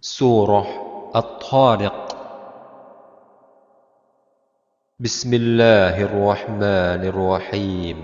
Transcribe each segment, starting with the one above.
Surah At-Tariq. Bismillahirrahmanirrahim.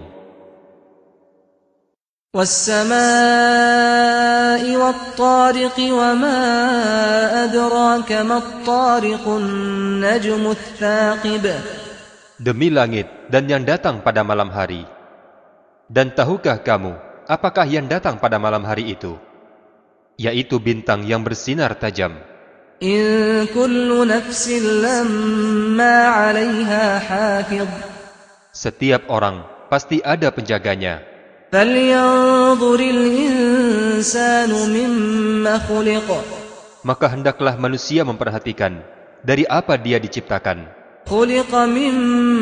وَالسَّمَاءِ وَالطَّارِقِ وَمَا أَدْرَاكَ مَا الطَّارِقُ النَّجْمُ الثَّاقِبُ. Demi langit dan yang datang pada malam hari. Dan tahukah kamu apakah yang datang pada malam hari itu? Yaitu bintang yang bersinar tajam. إِن كُلُّ نَفْسٍ لَّمَّا عَلَيْهَا حَافِظٌ. Setiap orang pasti ada penjaganya. فَلْيَنظُرِ الْإِنسَانُ مِمَّ خُلِقَ. Maka hendaklah manusia memperhatikan dari apa dia diciptakan. خُلِقَ مِن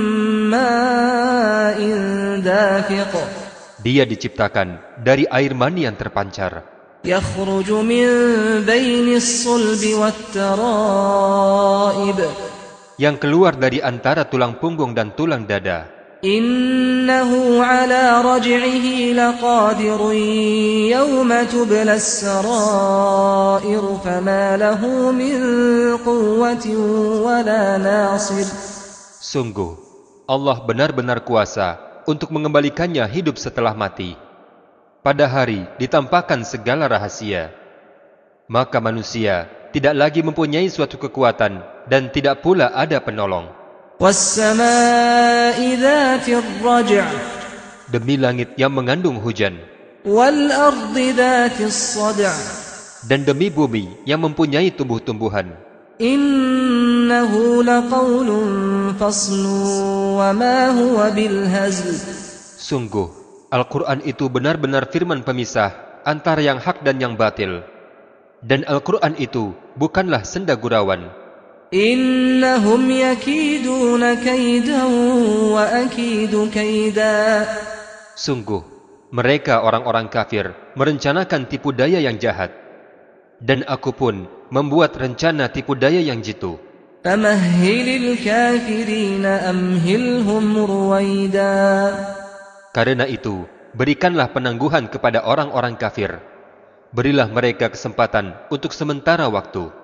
مَّاءٍ دَافِقٍ. Dia diciptakan dari air mani yang terpancar, يَخْرُجُ مِن بَيْنِ الصُّلْبِ وَالتَّرَائِبِ. yang keluar dari antara tulang punggung dan tulang dada. إِنَّهُ عَلَى رَجْعِهِ لَقَادِرٌ يَوْمَ تُبْلَى السَّرَائِرُ فَمَا لَهُ مِن قُوَّةٍ وَلَا نَاصِرٍ. Sungguh, Allah benar-benar kuasa untuk mengembalikannya hidup setelah mati. Pada hari ditampakkan segala rahasia. Maka manusia tidak lagi mempunyai suatu kekuatan dan tidak pula ada penolong. وَالسَّمَاءِ ذَاتِ الرَّجْعِ. Demi langit yang mengandung hujan, وَالْأَرْضِ ذَاتِ الصَّدْعِ. dan demi bumi yang mempunyai tumbuh-tumbuhan. إِنَّهُ لَقَوْلٌ فَصْلٌ وَمَا هُوَ بِالْهَزْلِ. Sungguh, Al-Quran itu benar-benar firman pemisah antara yang hak dan yang batil. Dan Al-Quran itu bukanlah senda gurauan. إِنَّهُمْ يَكِيدُونَ كَيْدًا وَأَكِيدُ كَيْدًا. Sungguh, mereka orang-orang kafir merencanakan tipu daya yang jahat. Dan aku pun membuat rencana tipu daya yang jitu. فَمَهِّلِ الْكَافِرِينَ أَمْهِلْهُمْ رُوَيْدًا. Karena itu, berikanlah penangguhan kepada orang-orang kafir. Berilah mereka kesempatan untuk sementara waktu.